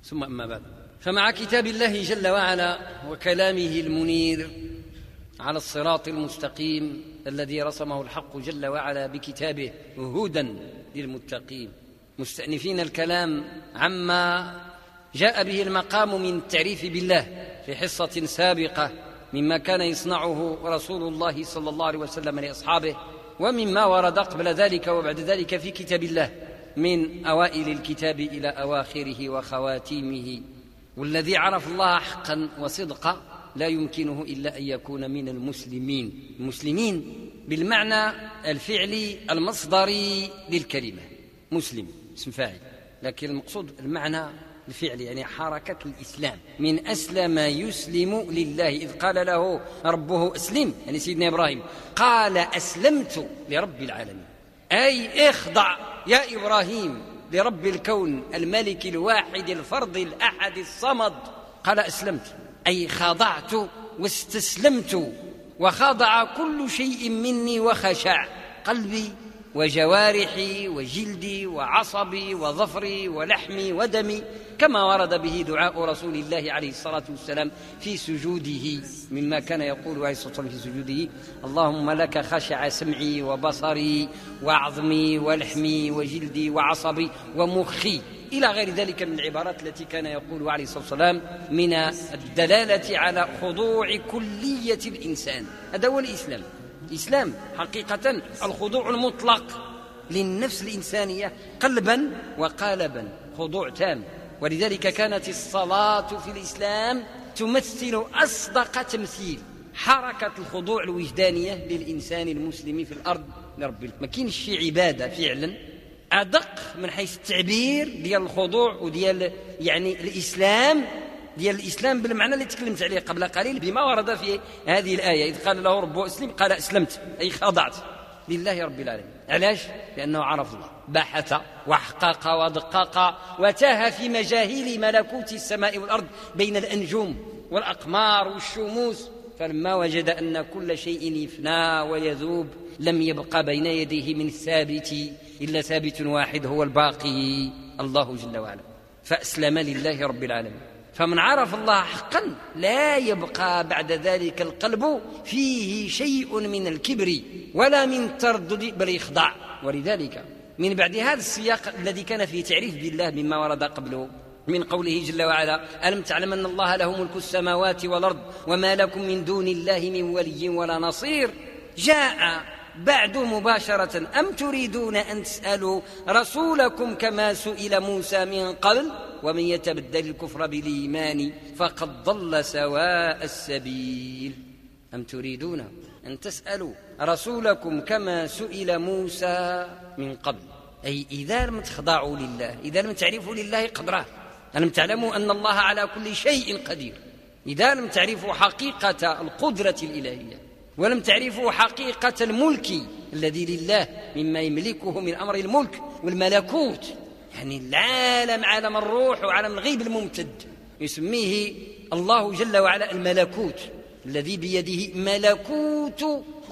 ثم أما بعد، فمع كتاب الله جل وعلا وكلامه المنير على الصراط المستقيم الذي رسمه الحق جل وعلا بكتابه هدى للمتقين، مستأنفين الكلام عما جاء به المقام من التعريف بالله في حصة سابقة مما كان يصنعه رسول الله صلى الله عليه وسلم لأصحابه، ومما ورد قبل ذلك وبعد ذلك في كتاب الله من أوائل الكتاب إلى أواخره وخواتيمه. والذي عرف الله حقا وصدقا لا يمكنه إلا أن يكون من المسلمين بالمعنى الفعلي المصدري للكلمة، مسلم اسم فاعل، لكن المقصود المعنى الفعلي يعني حركة الإسلام، من أسلم يسلم لله. إذ قال له ربه أسلم، يعني سيدنا إبراهيم قال أسلمت لرب العالمين، أي اخضع يا إبراهيم لرب الكون الملك الواحد الفرد الأحد الصمد. قال أسلمت أي خضعت واستسلمت، وخضع كل شيء مني وخشع قلبي وجوارحي وجلدي وعصبي وظفري ولحمي ودمي، كما ورد به دعاء رسول الله عليه الصلاة والسلام في سجوده، مما كان يقول عليه الصلاة والسلام في سجوده: اللهم لك خشع سمعي وبصري وعظمي ولحمي وجلدي وعصبي ومخي، إلى غير ذلك من العبارات التي كان يقول عليه الصلاة والسلام من الدلالة على خضوع كلية الإنسان. هذا هو الإسلام حقيقة، الخضوع المطلق للنفس الإنسانية قلبا وقالبا، خضوع تام. ولذلك كانت الصلاة في الإسلام تمثل أصدق تمثيل حركة الخضوع الوجدانية للإنسان المسلم في الأرض لرب. ما كاينش شي عبادة فعلا أدق من حيث التعبير ديال الخضوع وديال يعني الإسلام بالمعنى اللي تكلمت عليه قبل قليل بما ورد في هذه الآية: إذ قال له ربه أسلم قال أسلمت أي خضعت لله رب العالمين. علاش؟ لأنه عرف الله، بحث وحقق ودقق وتاه في مجاهيل ملكوت السماء والأرض بين الأنجوم والأقمار والشموس، فلما وجد أن كل شيء يفنى ويذوب لم يبقى بين يديه من ثابت إلا ثابت واحد هو الباقي، الله جل وعلا، فأسلم لله رب العالمين. فمن عرف الله حقا لا يبقى بعد ذلك القلب فيه شيء من الكبر ولا من التردد، بل يخضع. ولذلك من بعد هذا السياق الذي كان فيه تعريف بالله مما ورد قبله من قوله جل وعلا: ألم تعلم أن الله له ملك السماوات والأرض وما لكم من دون الله من ولي ولا نصير، جاء بعد مباشرة: أم تريدون أن تسألوا رسولكم كما سئل موسى من قبل ومن يتبدل الكفر بالإيمان فقد ضل سواء السبيل. أم تريدون أن تسألوا رسولكم كما سئل موسى من قبل، أي إذا لم تخضعوا لله، إذا لم تعرفوا لله قدره، ألم تعلموا أن الله على كل شيء قدير، إذا لم تعرفوا حقيقة القدرة الإلهية ولم تعرفوا حقيقة الملك الذي لله مما يملكه من أمر الملك والملكوت، يعني العالم، عالم الروح وعالم الغيب الممتد، يسميه الله جل وعلا الملكوت، الذي بيده ملكوت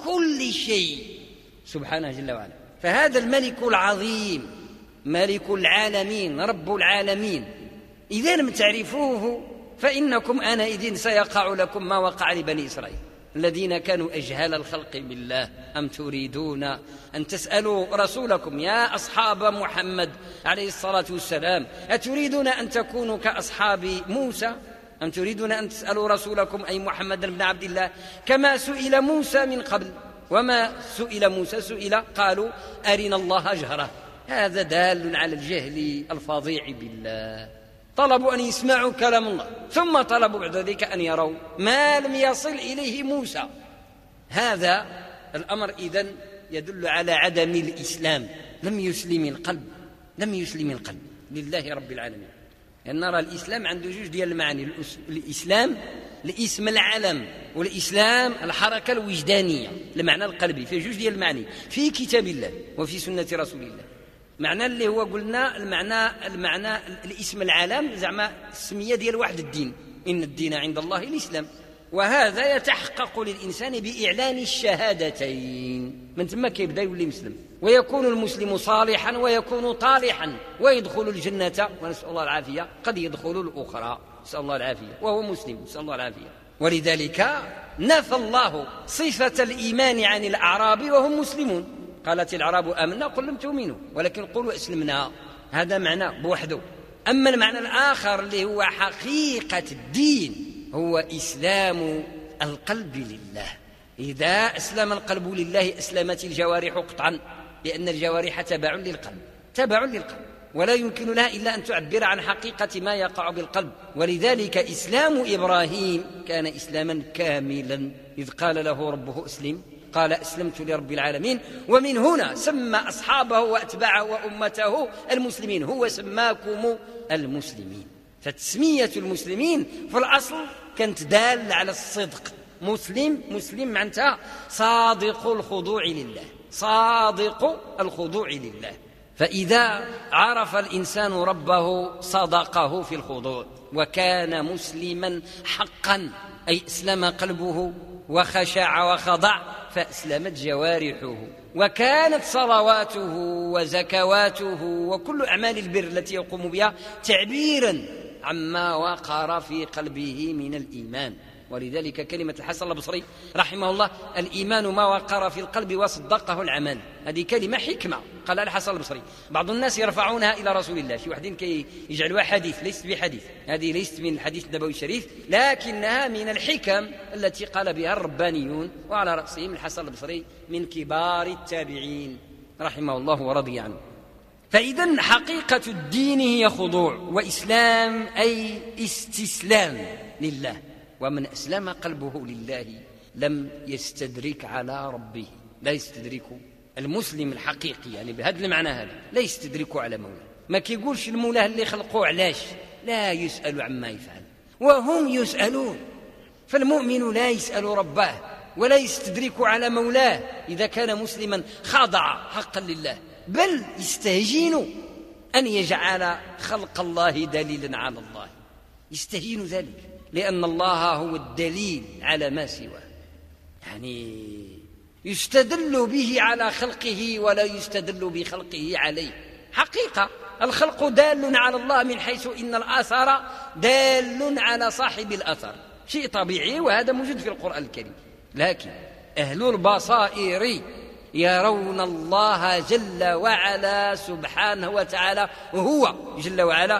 كل شيء سبحانه جل وعلا. فهذا الملك العظيم ملك العالمين رب العالمين، إذا لم تعرفوه فإنكم آنئذ سيقع لكم ما وقع لبني إسرائيل الذين كانوا أجهل الخلق بالله. أم تريدون أن تسألوا رسولكم يا أصحاب محمد عليه الصلاة والسلام، أتريدون أن تكونوا كأصحاب موسى؟ أم تريدون أن تسألوا رسولكم أي محمد بن عبد الله كما سئل موسى من قبل؟ وما سئل موسى سئل قالوا أرنا الله جهرة. هذا دال على الجهل الفظيع بالله. طلبوا أن يسمعوا كلام الله ثم طلبوا بعد ذلك أن يروا ما لم يصل إليه موسى. هذا الأمر إذن يدل على عدم الإسلام، لم يسلم القلب لله رب العالمين. يعني نرى الإسلام عنده جوج ديال المعاني: الإسلام الاسم العلم، والإسلام الحركة الوجدانية المعنى القلبي، في جوج ديال المعاني في كتاب الله وفي سنة رسول الله. معنى اللي هو قلنا المعنى الاسم العلم، زعما السمية ديال واحد الدين، إن الدين عند الله الإسلام، وهذا يتحقق للإنسان بإعلان الشهادتين، من ثم كيبدا يولي مسلم. ويكون المسلم صالحا ويكون طالحا ويدخل الجنة ونسأل الله العافية، قد يدخل الأخرى نسأل الله العافية وهو مسلم نسأل الله العافية. ولذلك نفى الله صفة الإيمان عن الأعراب وهم مسلمون. قالت الأعراب آمنا قل لم تؤمنوا ولكن قولوا أسلمنا، هذا معنى بوحده. أما المعنى الآخر اللي هو حقيقة الدين هو إسلام القلب لله. إذا أسلم القلب لله أسلمت الجوارح قطعا، لأن الجوارح تبع للقلب ولا يمكن لها إلا أن تعبر عن حقيقة ما يقع بالقلب. ولذلك إسلام إبراهيم كان إسلاما كاملا، إذ قال له ربه أسلم قال أسلمت لرب العالمين. ومن هنا سمى أصحابه وأتباعه وأمته المسلمين، هو سماكم المسلمين. فتسمية المسلمين في الأصل كانت دالة على الصدق. مسلم معناتها صادق الخضوع لله، صادق الخضوع لله. فإذا عرف الإنسان ربه صدقه في الخضوع وكان مسلما حقا، أي أسلم قلبه وخشع وخضع، فأسلمت جوارحه وكانت صلواته وزكواته وكل أعمال البر التي يقوم بها تعبيرا عما وقر في قلبه من الإيمان. ولذلك كلمة الحسن البصري رحمه الله الإيمان ما وقر في القلب وصدقه العمل، هذه كلمة حكمة قال الحسن البصري. بعض الناس يرفعونها إلى رسول الله، في واحد كي يجعلوها حديث، ليست بحديث، هذه ليست من الحديث النبوي الشريف، لكنها من الحكم التي قال بها الربانيون، وعلى رأسهم الحسن البصري من كبار التابعين رحمه الله ورضي عنه. فإذن حقيقة الدين هي خضوع وإسلام، أي استسلام لله. ومن أسلم قلبه لله لم يستدرك على ربه، لا يستدرك المسلم الحقيقي، يعني بهذا المعنى هذا لا يستدرك على مولاه. ما كيقولش المولاه اللي خلقوه علاش، لا يسأل عما يفعل وهم يسألون. فالمؤمن لا يسأل ربه ولا يستدرك على مولاه إذا كان مسلما خاضع حقا لله، بل يستهجين أن يجعل خلق الله دليلا على الله، يستهين ذلك، لأن الله هو الدليل على ما سواه، يعني يستدل به على خلقه ولا يستدل بخلقه عليه. حقيقة الخلق دال على الله من حيث إن الآثار دال على صاحب الأثر، شيء طبيعي وهذا موجود في القرآن الكريم. لكن أهل البصائر يرون الله جل وعلا سبحانه وتعالى وهو جل وعلا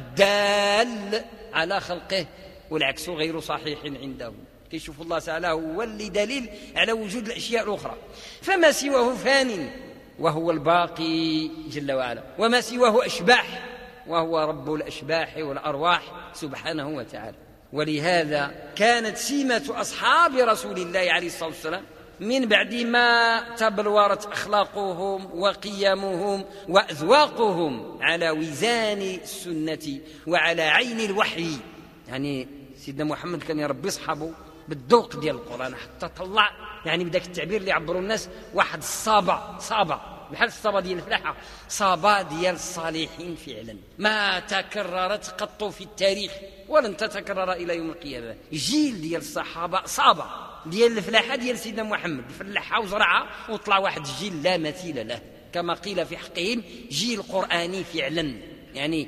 الدال على خلقه، والعكس غير صحيح عندهم. كيشوف الله تعالى هو اللي دليل على وجود الأشياء الأخرى، فما سواه فان وهو الباقي جل وعلا، وما سواه أشباح وهو رب الأشباح والأرواح سبحانه وتعالى. ولهذا كانت سمة أصحاب رسول الله عليه الصلاة والسلام من بعد ما تبلورت أخلاقهم وقيمهم وأذواقهم على وزان السنة وعلى عين الوحي. يعني سيدنا محمد كان يربي أصحابه بالذوق ديال القرآن حتى طلع، يعني بداك التعبير اللي يعبروا الناس، واحد صابة بحال الصابة ديال الفلاحة، صابة ديال الصالحين فعلا ما تكررت قط في التاريخ ولن تتكرر إلى يوم القيامة. جيل ديال الصحابة صابة ديال الفلاحة ديال سيدنا محمد، فلاحة وزرعة وطلع واحد الجيل لا مثيل له، كما قيل في حقهم جيل قرآني فعلا، يعني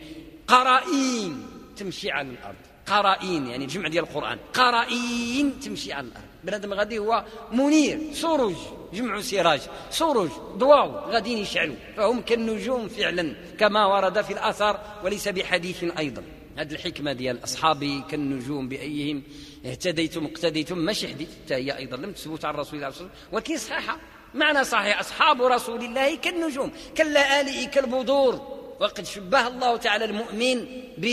قرائين تمشي على الأرض، قرائين يعني جمع ديال القرآن، قرائين تمشي على الأرض. بنادم غادي هو منير، سروج جمع سراج، سروج ضواو غادين يشعلوا، فهم كالنجوم فعلا كما ورد في الأثر وليس بحديث أيضا. هذه الحكمة ديال أصحابي كالنجوم بأيهم اهتديتم اقتديتم، ماشي حديث هي أيضا لم تثبت عن رسول الله صلى الله عليه وسلم، ولكن صحيحة معنى صحيح. أصحاب رسول الله كالنجوم كاللآلئ كالبذور. وقد شبه الله تعالى المؤمن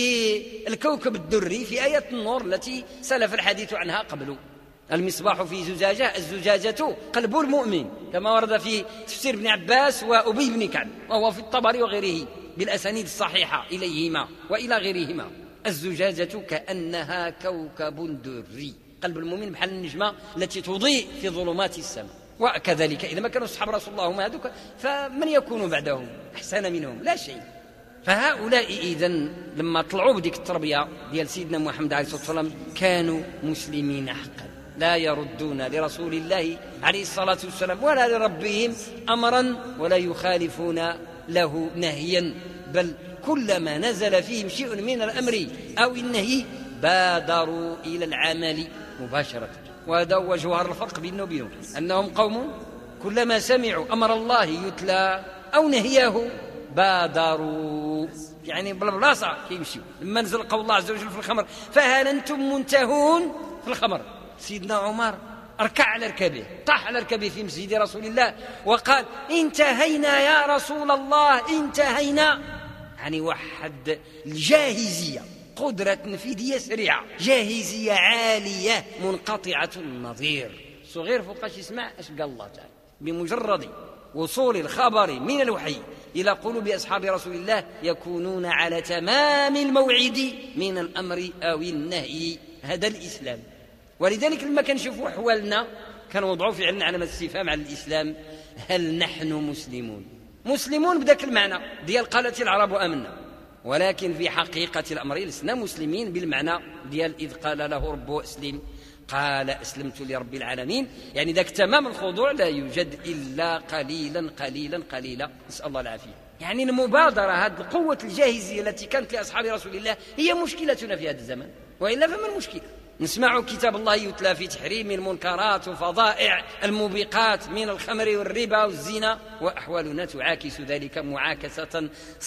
بالكوكب الدري في آية النور التي سلف الحديث عنها قبل. المصباح في زجاجة، الزجاجة قلب المؤمن، كما ورد في تفسير ابن عباس وأبي بن كعب، وهو في الطبري وغيره بالأسانيد الصحيحة إليهما وإلى غيرهما. الزجاجة كأنها كوكب دري، قلب المؤمن بحال النجمة التي تضيء في ظلمات السماء. وكذلك إذا ما كانوا أصحاب رسول الله هم هذوك، فمن يكون بعدهم أحسن منهم؟ لا شيء. فهؤلاء إذن لما طلعوا بديك التربية ديال سيدنا محمد عليه الصلاة والسلام كانوا مسلمين حقا، لا يردون لرسول الله عليه الصلاة والسلام ولا لربهم أمرا ولا يخالفون له نهيا، بل كلما نزل فيهم شيء من الأمر أو النهي بادروا إلى العمل مباشرة. وهذا هو جوهر الفرق بيننا وبينهم، أنهم قوم كلما سمعوا أمر الله يتلى أو نهيه بادروا، يعني بالبلاصة كيمشيوا. لما نزل قول الله عز وجل في الخمر فهل أنتم منتهون في الخمر، سيدنا عمر أركع على ركبه، طاح على ركبه في مسجد رسول الله وقال انتهينا يا رسول الله انتهينا. يعني وحد الجاهزية، قدرة تنفيذية سريعة، جاهزية عالية منقطعة النظير. صغير فوقاش يسمع اش قال الله تعالى. بمجرد وصول الخبر من الوحي إلى قلوب أصحاب رسول الله يكونون على تمام الموعد من الأمر أو النهي. هذا الإسلام. ولذلك لما كنشوفوا أحوالنا كنوضعوا فعلا علامة استفهام على الإسلام، هل نحن مسلمون؟ مسلمون بذاك المعنى ديال قالت العرب آمنا، ولكن في حقيقة الأمر لسنا مسلمين بالمعنى ديال إذ قال له ربه أسلم قال أسلمت لرب العالمين. يعني ذاك تمام الخضوع لا يوجد إلا قليلا قليلا قليلا، نسأل الله العافية. يعني المبادرة، هذه قوة الجاهزية التي كانت لأصحاب رسول الله هي مشكلتنا في هذا الزمن، وإلا فما المشكلة؟ نسمع كتاب الله يتلى في تحريم المنكرات وفظائع الموبقات من الخمر والربا والزنا، وأحوالنا تعاكس ذلك معاكسة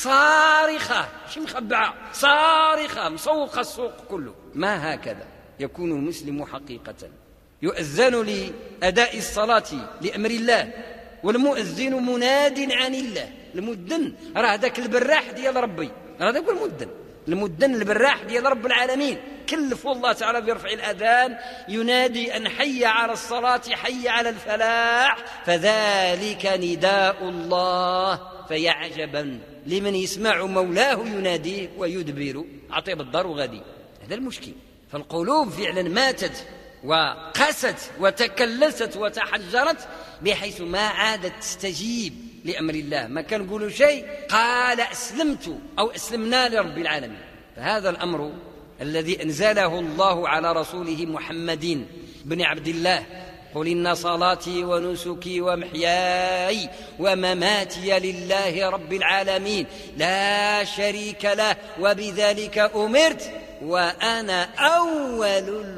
صارخة، مش مخبعة، صارخة مصوقة السوق كله. ما هكذا يكون المسلم حقيقة. يؤذن لأداء الصلاة لأمر الله، والمؤذن مناد عن الله. المؤذن راه ذاك البراح ديال ربي، راه ذاك المؤذن، المؤذن البراح ديال رب العالمين. كلفوا الله تعالى برفع الأذان ينادي أن حي على الصلاة حي على الفلاح، فذلك نداء الله. فيا عجبا لمن يسمع مولاه يناديه ويدبر عطيب الدار وغادي. هذا المشكل. فالقلوب فعلا ماتت وقست وتكلست وتحجرت بحيث ما عادت تستجيب لأمر الله. ما كان نقولوا شيء قال أسلمت أو أسلمنا لرب العالمين. فهذا الأمر الذي أنزله الله على رسوله محمد بن عبد الله، قل إن صلاتي ونسكي ومحياي ومماتي لله رب العالمين لا شريك له وبذلك أمرت وأنا أول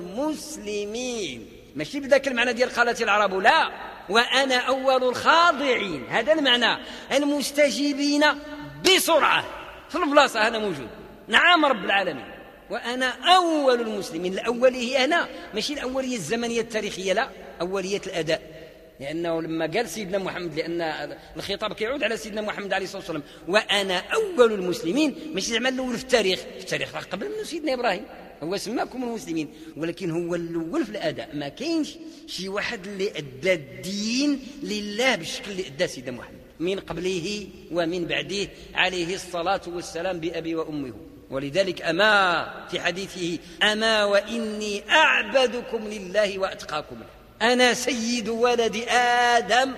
المسلمين. ماشي بذاك المعنى ديال قالت العرب، لا، وأنا أول الخاضعين. هذا المعنى، المستجيبين بسرعة في البلاصة. أنا موجود، نعم رب العالمين، وأنا أول المسلمين. الأولية هنا ماشي الأولية الزمنية التاريخية، لا، أولية الأداء. لأنه لما قال سيدنا محمد، لأن الخطاب كيعود على سيدنا محمد عليه الصلاة والسلام، وأنا أول المسلمين، ماشي زعما الأول في التاريخ، في التاريخ قبل منه سيدنا إبراهيم، هو سماكم المسلمين، ولكن هو الأول في الأداء. ما كاينش شي واحد اللي أدى الدين لله بالشكل اللي أدى سيدنا محمد من قبله ومن بعده عليه الصلاة والسلام بأبي وأمه. ولذلك أما في حديثه أما وإني أعبدكم لله وأتقاكم له، أنا سيد ولد آدم.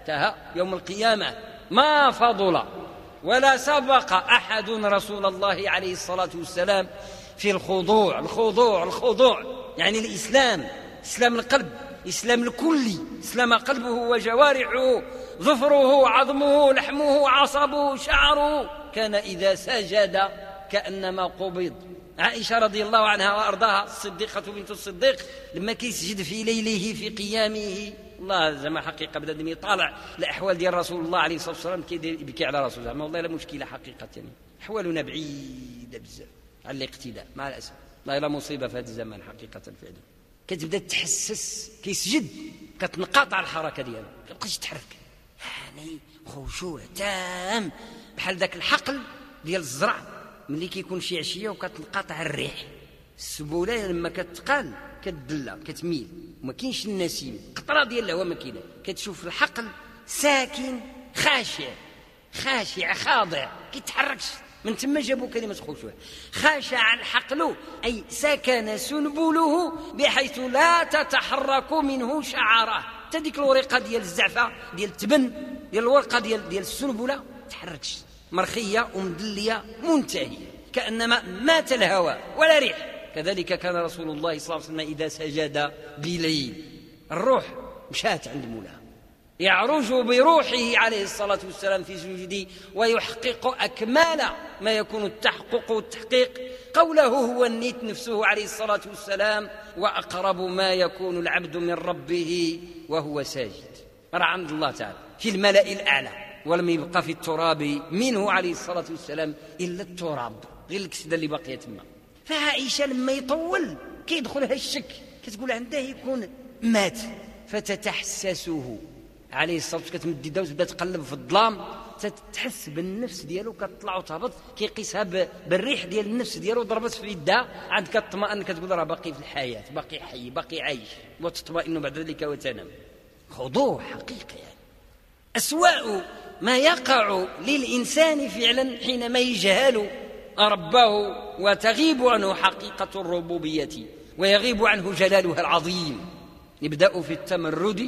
يوم القيامة ما فضل ولا سبق أحد رسول الله عليه الصلاة والسلام في الخضوع. الخضوع الخضوع يعني الإسلام، إسلام القلب، إسلام الكلي، إسلام قلبه وجوارحه، ظفره عظمه لحمه عصبه شعره، كان إذا سجد كأنما قبض. عائشة رضي الله عنها وأرضاها الصديقة بنت الصديق لما كيسجد في ليله في قيامه، الله زعما حقيقة بدا يطالع الأحوال ديال رسول الله عليه الصلاة والسلام يبكي على رسول الله. والله لا مشكلة حقيقة، يعني أحوالنا بعيدة بزاف على الاقتداء مع الأسف. والله لا مصيبة في هذا الزمان حقيقة فعلا. كتبدا تحسس كيسجد كتنقطع الحركة ديالو، كتبقاش تحرك، يعني خشوع تام بحال ذاك الحقل ديال الزرع ملي كيكون شي عشيه وكتنقطع الريح. السبوله لما كتقال كتدلى كتميل وما كاينش النسيم، قطره ديال الهواء ما كاينه، كتشوف الحقل ساكن خاشع خاشع خاضع كيتحركش. من ثم جابوا كلمه خشوع. خاشع الحقل اي سكن سنبله بحيث لا تتحرك منه شعره. حتى ديك الورقه ديال الزعفه ديال التبن ديال الورقه ديال السنبله تحركش، مرخيه ومدليه منتهيه، كانما مات الهواء ولا ريح. كذلك كان رسول الله صلى الله عليه وسلم إذا سجد بليل الروح مشات عند مولاها، يعرج بروحه عليه الصلاة والسلام في سجوده ويحقق أكمال ما يكون التحقق والتحقيق. قوله هو النيت نفسه عليه الصلاة والسلام: وأقرب ما يكون العبد من ربه وهو ساجد. رأى عند الله تعالى في الملأ الأعلى، ولم يبقى في التراب منه عليه الصلاة والسلام إلا التراب، غير الكسدة اللي باقية تما. فعائشة لما يطول كيدخلها الشك، كتقول عنده يكون مات، فتتحسسه عليه الصلاة والسلام، كتمد يدها وتبدا تقلب في الظلام، تتحس بالنفس ديالو كتطلع وتهبط، كيقيسها بالريح ديال النفس ديالو، ضربت في يدها عاد كتطمئن، كتقول راه باقي في الحياة، باقي حي، باقي عايش، وتطمئن بعد ذلك وتنام. خضوع حقيقي يعني. أسوأ ما يقع للإنسان فعلا حينما يجهل ربه وتغيب عنه حقيقة الربوبية ويغيب عنه جلالها العظيم. يبدأ في التمرد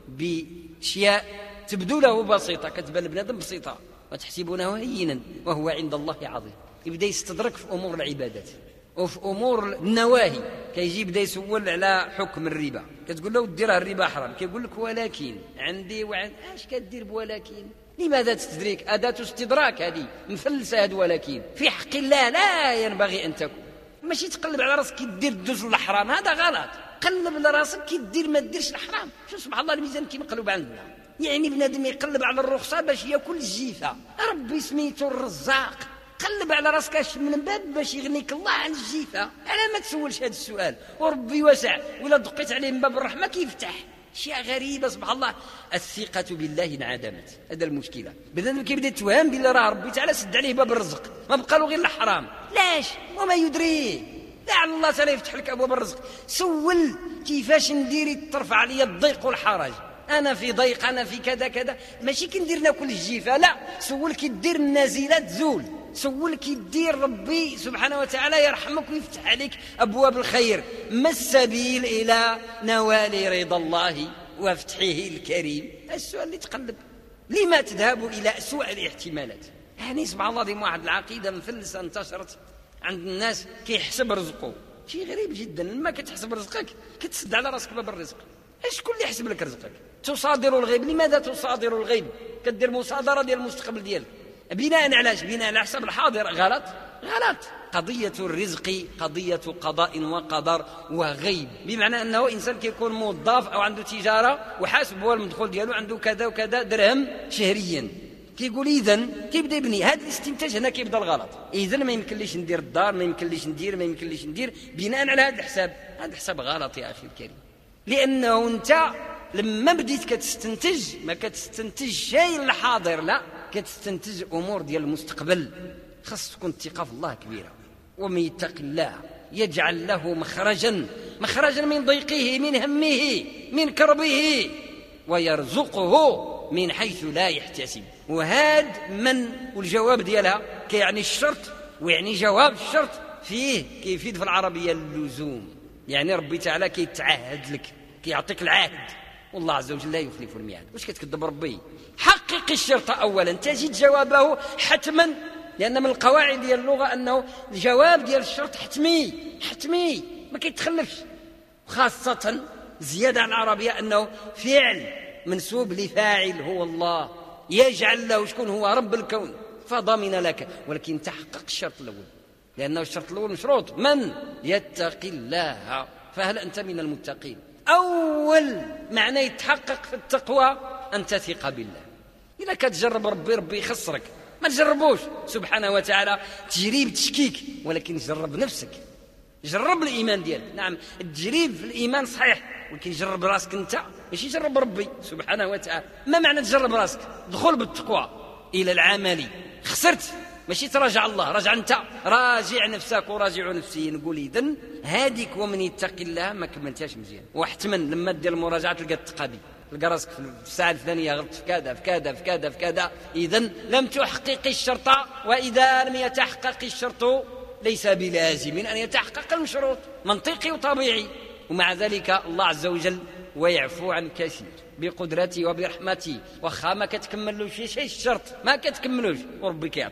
بأشياء تبدو له بسيطة، كتبان لبنادم بسيطة وتحسبونه هينا وهو عند الله عظيم. يبدأ يستدرك في أمور العبادات وفي أمور النواهي، كيجي يبدأ يسول على حكم الربا، كتقول له دير الربا حرام، كيقول لك ولكن عندي اش كدير بولكن؟ لماذا تستدرك؟ أداة استدراك هذه مفلسة هذه، ولكن في حق الله لا ينبغي أن تكون. ماشي تقلب على راسك كدير الدوز الحرام، هذا غلط. قلب على راسك كدير ما ديرش الحرام. شوف سبحان الله الميزان كي مقلوب عندنا، يعني بنادم يقلب على الرخصة باش ياكل الجيفة، ربي سميتو الرزاق. قلب على راسك اش من باب باش يغنيك الله عن الجيفة. على ما تسولش هذا السؤال، وربي واسع، ولا دقيت عليه من باب الرحمة كيفتح. اشياء غريبة سبحان الله. الثقة بالله انعدمت، هذا المشكلة. بنادم كيبدا يتوهم بالله راه ربي تعالى سد عليه باب الرزق، ما بقى له غير الحرام. لاش؟ وما يدريه، لعل الله تعالى يفتح لك ابواب الرزق. سول كيفاش ندير ترفع عليا الضيق والحرج، انا في ضيق، انا في كذا كذا، ماشي كندير ناكل الجيفه، لا. سول كي دير النازلات زول، سول كي دير ربي سبحانه وتعالى يرحمك ويفتح عليك ابواب الخير. ما السبيل الى نوال رضا الله وفتحه الكريم؟ السؤال اللي تقلب. لما تذهب الى اسوأ الاحتمالات؟ يعني سبحان الله، دي واحد العقيده مفلسه انتشرت عند الناس، كيحسب رزقه. شيء غريب جدا، لما كتحسب رزقك كتسد على راسك باب الرزق. شكون اللي يحسب لك رزقك؟ تصادر الغيب. لماذا تصادر الغيب؟ كدير مصادره ديال المستقبل ديالك بناء على اش؟ بناء على حساب الحاضر. غلط. قضيه الرزق قضيه قضاء وقدر وغيب، بمعنى انه انسان كيكون موظف او عنده تجاره وحاسب هو المدخول ديالو، عنده كذا وكذا درهم شهريا، كيقول اذا كيبدا يبني. هذا الاستنتاج هنا كيبدا الغلط. اذا ما يمكنليش ندير الدار، ما يمكنليش ندير بناء على هذا الحساب. هذا الحساب غلط يا اخي الكريم، لانه انت لما بديت كتستنتج ما كتستنتج شيء الحاضر، لا، كتستنتج امور ديال المستقبل. خاص تكون الثقه في الله كبيره. ومن يتق الله يجعل له مخرجا من ضيقه، من همه، من كربه، ويرزقه من حيث لا يحتسب. وهذا من والجواب ديالها كيعني الشرط، ويعني جواب الشرط فيه كيفيد في العربية اللزوم. يعني ربي تعالى كيتعهد لك، كيعطيك العهد، والله عز وجل لا يخلف الميعاد. واش كتكذب ربي؟ حقق الشرط أولا تجد جوابه حتما، لأن من القواعد ديال اللغة أنه الجواب ديال الشرط حتمي ما كيتخلفش. خاصة زيادة عن العربية أنه فعل منسوب لفاعل هو الله، يجعل له شكون هو رب الكون، فضمن لك. ولكن تحقق الشرط الأول، لأنه الشرط الأول مشروط: من يتق الله. فهل أنت من المتقين؟ أول معنى يتحقق في التقوى أن تثق بالله. إذا كتجرب ربي يخسرك، ما تجربوش سبحانه وتعالى تجريب تشكيك، ولكن جرب نفسك، جرب الإيمان ديالك. نعم التجريب في الإيمان صحيح، ولكن جرب راسك أنت، ماشي جرب ربي سبحانه وتعالى. ما معنى تجرب راسك؟ دخل بالتقوى إلى العمل. خسرت ماشي تراجع الله، راجع أنت، راجع نفسك وراجع نفسي. نقول إذن هاديك ومن يتق الله ما كملتهاش مزيان، واحتمل لما دير المراجعة تلقى التقابي، تلقى راسك في الساعة الفلانية غلطت في كذا في كذا في كذا في كذا. إذن لم تحقق الشرط، وإذا لم يتحقق الشرط ليس بلازم أن يتحقق المشروط، منطقي وطبيعي. ومع ذلك الله عز وجل ويعفو عن كثير بقدرته وبرحمته، وخا ما كتكملوش شيء الشرط، ما كتكملوش وربي كيعطيك.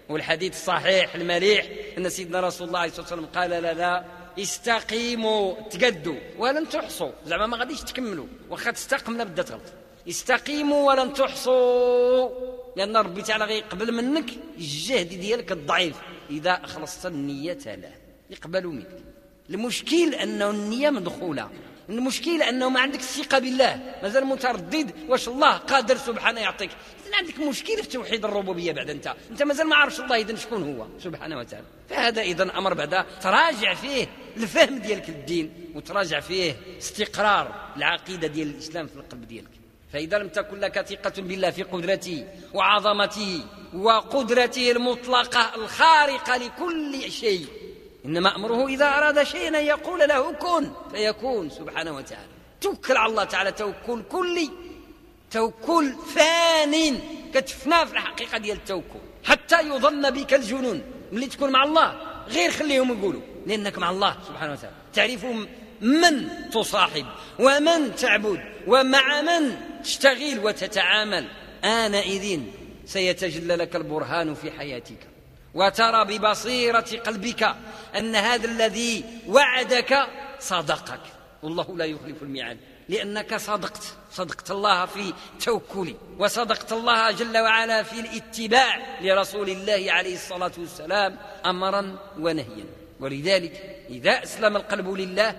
والحديث الصحيح المليح أن سيدنا رسول الله صلى الله عليه وسلم قال لا استقيموا تقدوا ولن تحصوا، زعما ما غاديش تكملوا، واخا تستقمنا بدها تغلط. استقيموا ولن تحصوا، لأن ربي تعالى غيقبل منك الجهد ديالك الضعيف إذا أخلصت النية له يقبل منك. المشكل أنه النية مدخولة، المشكل أنه ما عندك الثقة بالله، مازال متردد واش الله قادر سبحانه يعطيك. عندك مشكلة في توحيد الربوبية بعد أنت مازال ما عارفش الله إذن شكون هو سبحانه وتعالى. فهذا إذن أمر بعد تراجع فيه الفهم ديالك الدين، وتراجع فيه استقرار العقيدة ديال الإسلام في القلب ديالك. فإذا لم تكن لك ثقة بالله في قدرته وعظمته وقدرته المطلقة الخارقة لكل شيء، إنما أمره إذا أراد شيئا يقول له كن فيكون سبحانه وتعالى. توكل على الله تعالى توكل كلي، توكل فان، كتفنى في الحقيقة ديال التوكل حتى يظن بك الجنون. ملي تكون مع الله غير خليهم يقولوا، لأنك مع الله سبحانه وتعالى تعرف من تصاحب ومن تعبد ومع من تشتغل وتتعامل. آنئذ سيتجلى لك البرهان في حياتك، وترى ببصيرة قلبك أن هذا الذي وعدك صدقك، والله لا يخلف الميعاد، لأنك صدقت الله في توكلي، وصدقت الله جل وعلا في الاتباع لرسول الله عليه الصلاة والسلام أمرا ونهيا. ولذلك إذا أسلم القلب لله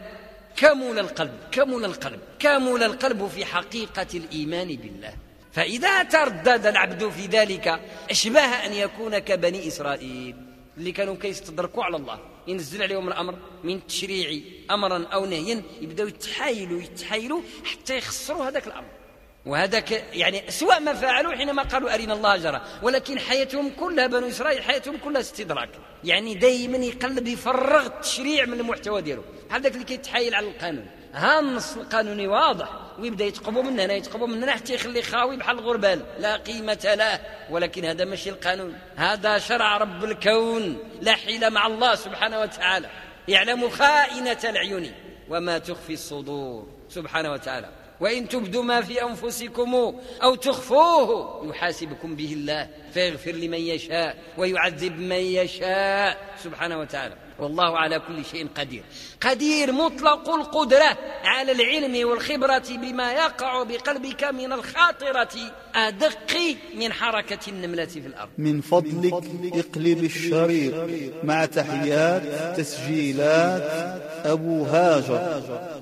كمل القلب في حقيقة الإيمان بالله. فإذا تردد العبد في ذلك أشبه أن يكون كبني إسرائيل اللي كانوا كيستدركوا على الله، ينزل عليهم الأمر من تشريع أمرا أو نهيا، يبدأوا يتحايلوا حتى يخسروا هذاك الأمر. وهذاك يعني سواء ما فعلوا حينما قالوا أرنا الله جرى، ولكن حياتهم كلها بنو إسرائيل حياتهم كلها استدراك، يعني دايما يقلب يفرغ التشريع من المحتوى ديالو. بحال ذاك اللي كيتحايل على القانون، ها النص القانوني واضح ويبدا يتقبوا من هنا حتى يخلي خاوي بحال الغربال لا قيمة له. ولكن هذا ماشي القانون، هذا شرع رب الكون، لا حيلة مع الله سبحانه وتعالى، يعلم خائنة العيون وما تخفي الصدور سبحانه وتعالى. وإن تبدوا ما في أنفسكم أو تخفوه يحاسبكم به الله فيغفر لمن يشاء ويعذب من يشاء سبحانه وتعالى. والله على كل شيء قدير مطلق القدرة على العلم والخبرة بما يقع بقلبك من الخاطرة أدق من حركة النملة في الأرض. من فضلك اقلب الشريط مع تحيات تسجيلات أبو هاجر.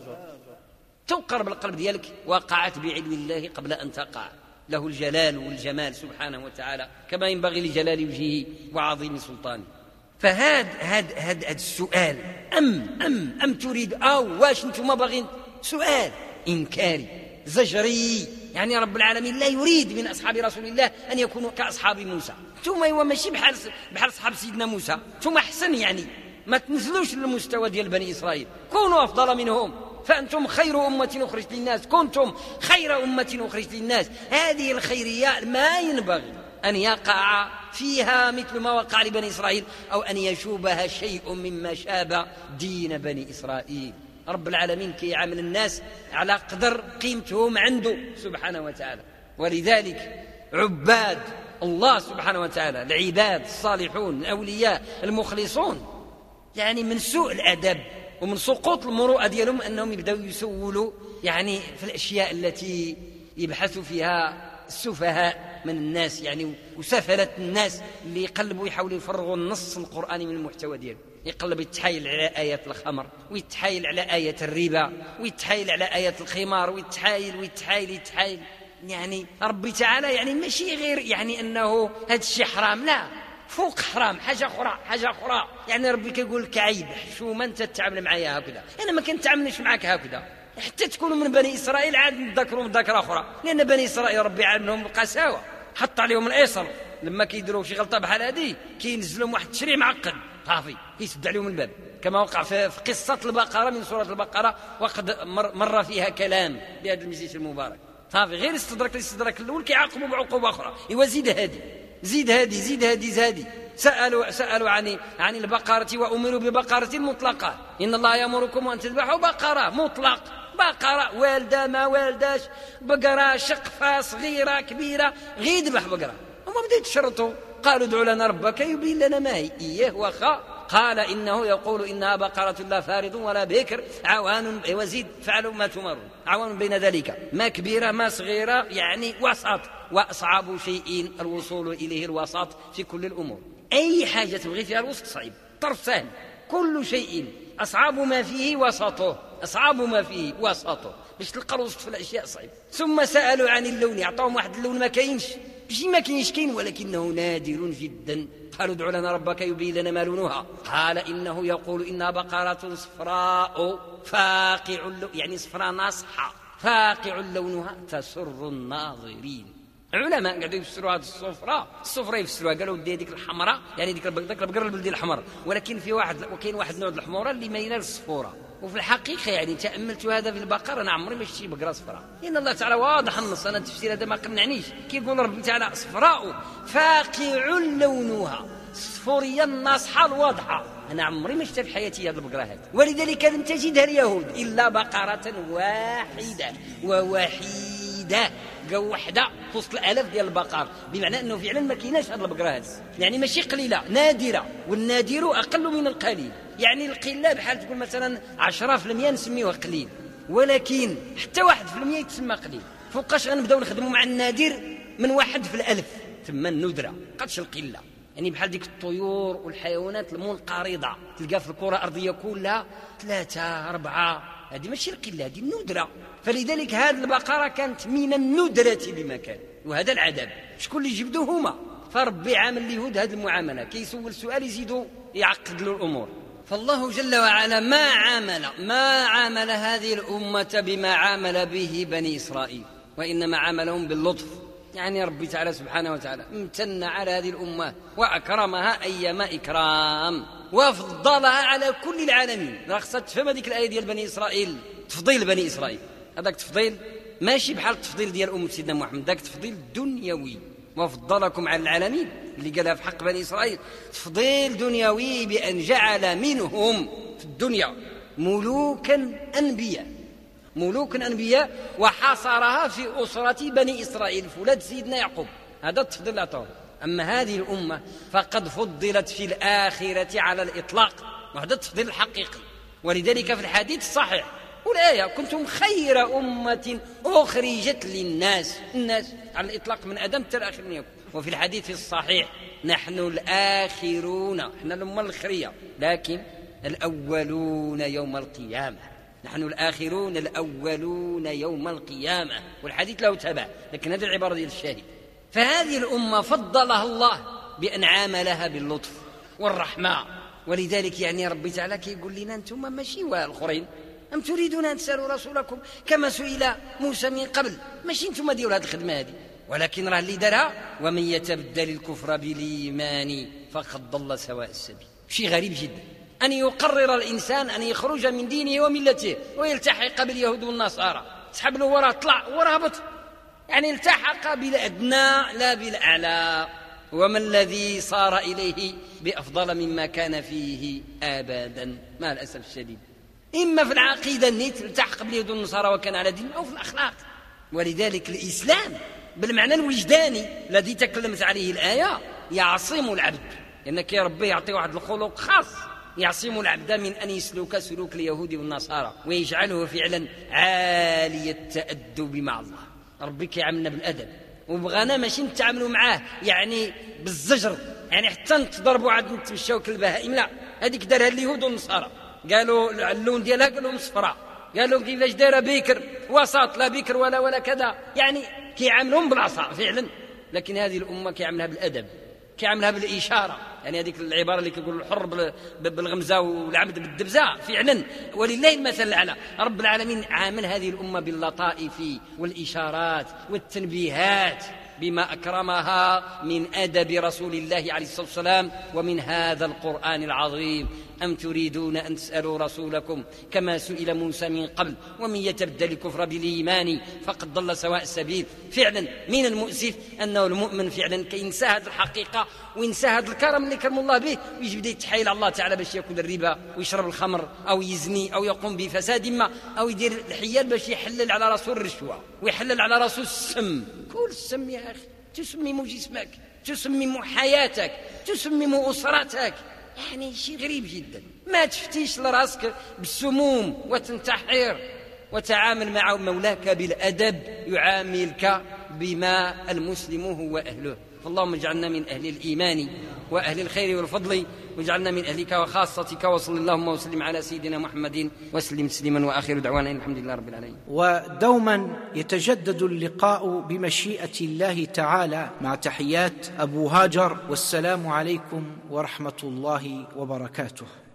توقر بالقلب ديالك وقعت بعلم الله قبل أن تقع، له الجلال والجمال سبحانه وتعالى كما ينبغي لجلال وجهه وعظيم سلطانه. فهاد السؤال أم تريد أو واش أنتم باغين، سؤال إنكاري زجري، يعني رب العالمين لا يريد من أصحاب رسول الله أن يكونوا كأصحاب موسى. ثم هو ماشي بحال أصحاب سيدنا موسى، ثم أحسن، يعني ما تنزلوش للمستوى ديال بني إسرائيل، كونوا أفضل منهم، فأنتم خير أمة أخرجت للناس، كنتم خير أمة أخرجت للناس. هذه الخيرية ما ينبغي أن يقع فيها مثل ما وقع لبني إسرائيل، أو أن يشوبها شيء مما شاب دين بني إسرائيل. رب العالمين كي يعامل الناس على قدر قيمتهم عنده سبحانه وتعالى. ولذلك عباد الله سبحانه وتعالى، العباد الصالحون الأولياء المخلصون، يعني من سوء الأدب ومن سقوط المروءة ديالهم أنهم يبدأوا يسولوا يعني في الأشياء التي يبحثوا فيها السفهاء من الناس، يعني وسفلة الناس اللي يقلبوا يحاولوا يفرغوا النص القرآني من المحتوى ديالو. يقلب يتحايل على آيات الخمر، ويتحايل على آية الربا، ويتحايل على آية الخمار، ويتحايل يعني ربي تعالى يعني ماشي غير يعني أنه هذا الشيء حرام، لا، فوق حرام حاجة أخرى. يعني ربي كيقول لك عيب شو ما أنت تتعامل معايا هكذا، أنا ما كنتعاملش معك هكذا، حتى تكونوا من بني إسرائيل عاد نذكروا مذكرة أخرى، لأن بني إسرائيل ربي عاملهم القساوة، حط عليهم الإيصال، لما كيديروا شي غلطة بحال هذه كينزلهم واحد التشريع معقد صافي كيسد عليهم الباب، كما وقع في قصة البقرة من سورة البقرة، وقد مر فيها كلام بهذا المجلس المبارك. صافي غير الاستدراك الأول كيعاقبوا بعقوبة أخرى، إيوا زيد هذه سألوا عن البقرة وأمروا ببقرة مطلقة، إن الله يأمركم أن تذبحوا بقرة مطلق، بقرة والدة ما والداش، بقرة شقفة صغيرة كبيرة، غير ذبح بقرة. هما بدأوا يتشرطوا، قالوا ادع لنا ربك يبين لنا ما هي إياه وخا قال إنه يقول إنها بقرة لا فارض ولا بكر عوان وزيد فعلوا ما تمرون عوان بين ذلك ما كبيرة ما صغيرة يعني وسط وأصعب شيء الوصول إليه الوسط في كل الأمور أي حاجة تبغي فيها الوسط صعيب طرف سهل كل شيء أصعب ما فيه وسطه أصعب ما فيه وسطه باش تلقى الوسط في الأشياء صعيب ثم سألوا عن اللون يعطوهم واحد اللون ما كاينش بشي ما كاينش كاين ولكنه نادر جدا قالوا ادع لنا ربك يبين لنا ما لونها قال إنه يقول إنها بقرة صفراء فاقع يعني صفراء ناصحة فاقع لونها تسر الناظرين العلماء قاعدين يفسروا هذه الصفراء يفسروها قالوا ديك الحمراء يعني ديك البقره البلدي الحمر ولكن في وكاين واحد نوع الحموره اللي مايله للصفوره وفي الحقيقه يعني تاملت هذا في البقره انا عمري ما شفتي بقره صفراء لان الله تعالى واضح النص انا التفسير هذا ما قنعنيش كيقول ربي تعالى صفراء فاقع لونها صفوريه ناصحه الواضحه انا عمري ما شفت في حياتي هذه البقره هذه ولذلك لم تجدها اليهود الا بقره واحده ووحيده قال وحده وسط الآلاف ديال البقر بمعنى أنه فعلا ما كايناش هذه البقرة هذه يعني ماشي قليلة نادرة والنادر أقل من القليل يعني القلة بحال تقول مثلا 10% نسميوها قليل ولكن حتى 1% يتسمى قليل فوقاش غنبداو نخدموا مع النادر من 1 في 1000 ثم الندرة قدش القلة يعني بحال ديك الطيور والحيوانات المنقرضة تلقى في الكرة الأرضية كلها 3 4 هذه ماشي القلة هذه الندرة فلذلك هذه البقرة كانت من الندرة بمكان وهذا العذاب شكون اللي جبدوه هما فربي عامل اليهود هذه المعاملة كيسول السؤال يزيدوا يعقد له الأمور فالله جل وعلا ما عامل هذه الأمة بما عامل به بني إسرائيل وإنما عاملهم باللطف يعني ربي تعالى سبحانه وتعالى امتن على هذه الأمة وأكرمها أيما إكرام وفضلها على كل العالمين رخصت تفهم هذيك الآية ديال بني إسرائيل تفضيل بني إسرائيل هذاك تفضيل ماشي بحال التفضيل ديال أمة سيدنا محمد ذاك تفضيل دنيوي وفضلكم على العالمين اللي قالها في حق بني إسرائيل تفضيل دنيوي بأن جعل منهم في الدنيا ملوكا أنبياء وحصرها في أسرة بني إسرائيل فولاد سيدنا يعقوب هذا التفضيل أعطوه أما هذه الأمة فقد فضلت في الآخرة على الإطلاق وهذا التفضيل الحقيقي ولذلك في الحديث الصحيح والآية كنتم خير أمة أخرجت للناس على الإطلاق من آدم حتى الآخرين وفي الحديث الصحيح نحن الآخرون احنا الأمة الأخرية لكن الأولون يوم القيامة نحن الآخرون الأولون يوم القيامة والحديث له تبع لكن هذه العبارة ديال الشاهد فهذه الأمة فضلها الله بأن عاملها باللطف والرحمة ولذلك يعني ربي تعالى كيقول لنا أنتم ماشي والآخرين أم تريدون أن تسألوا رسولكم كما سئل موسى من قبل ماشي أنتم ديروا هذه الخدمة هذه ولكن راه اللي دارها ومن يتبدل الكفر بالإيمان فقد ضل سواء السبيل شيء غريب جدا أن يقرر الإنسان أن يخرج من دينه وملته ويلتحق باليهود والنصارى سحب له وراه طلع وراه هبط يعني التحق بالأدنى لا بالأعلى وما الذي صار إليه بأفضل مما كان فيه أبدا مع الأسف الشديد إما في العقيدة أن يلتحق باليهود والنصارى وكان على دين أو في الأخلاق ولذلك الإسلام بالمعنى الوجداني الذي تكلمت عليه الآية يعصم العبد لأنك يا ربي يعطي واحد الخلق خاص يعصم العبد من أن يسلك سلوك اليهود والنصارى ويجعله فعلا عالي التأدب مع الله ربي كيعاملنا بالأدب وبغانا ماشي نتعاملوا معاه يعني بالزجر يعني حتى نتضربوا عاد نتمشاو كالبهائم لا هذيك دارها اليهود والنصارى قالوا اللون ديالها قالوا مصفرة قالوا كيفاش دايره بكر وسط لا بكر ولا كذا يعني كيعاملهم بالعصا فعلا لكن هذه الأمة كيعاملها بالأدب كيعاملها بالإشارة يعني هذيك العبارة اللي كيقول الحر بالغمزة والعبد بالدبزة فعلا ولله المثل الأعلى رب العالمين عامل هذه الأمة باللطائف والإشارات والتنبيهات بما أكرمها من أدب رسول الله عليه الصلاة والسلام ومن هذا القرآن العظيم أم تريدون أن تسألوا رسولكم كما سئل موسى من قبل ومن يتبدل الكفر بالإيمان فقد ضل سواء السبيل فعلا من المؤسف أنه المؤمن فعلا كينسى هذه الحقيقة وينسى هذا الكرم اللي كرم الله به ويجي بدا يتحايل على الله تعالى باش يأكل الربا ويشرب الخمر أو يزني أو يقوم بفساد ما أو يدير الحيال باش يحلل على رسول الرشوة ويحلل على رسول السم كل السم يا أخي تسمي جسمك تسمم حياتك، تسمم أسرتك، يعني شيء غريب جدا. ما تفتيش لراسك بالسموم وتنتحر، وتعامل مع مولاك بالأدب، يعاملك بما المسلم هو أهله. فاللهم اجعلنا من أهل الإيمان وأهل الخير والفضل، واجعلنا من أهلك وخاصتك، وصل اللهم وسلم على سيدنا محمد وسلم تسليما، وآخر دعوانا الحمد لله رب العالمين. ودوما يتجدد اللقاء بمشيئة الله تعالى، مع تحيات أبو هاجر، والسلام عليكم ورحمة الله وبركاته.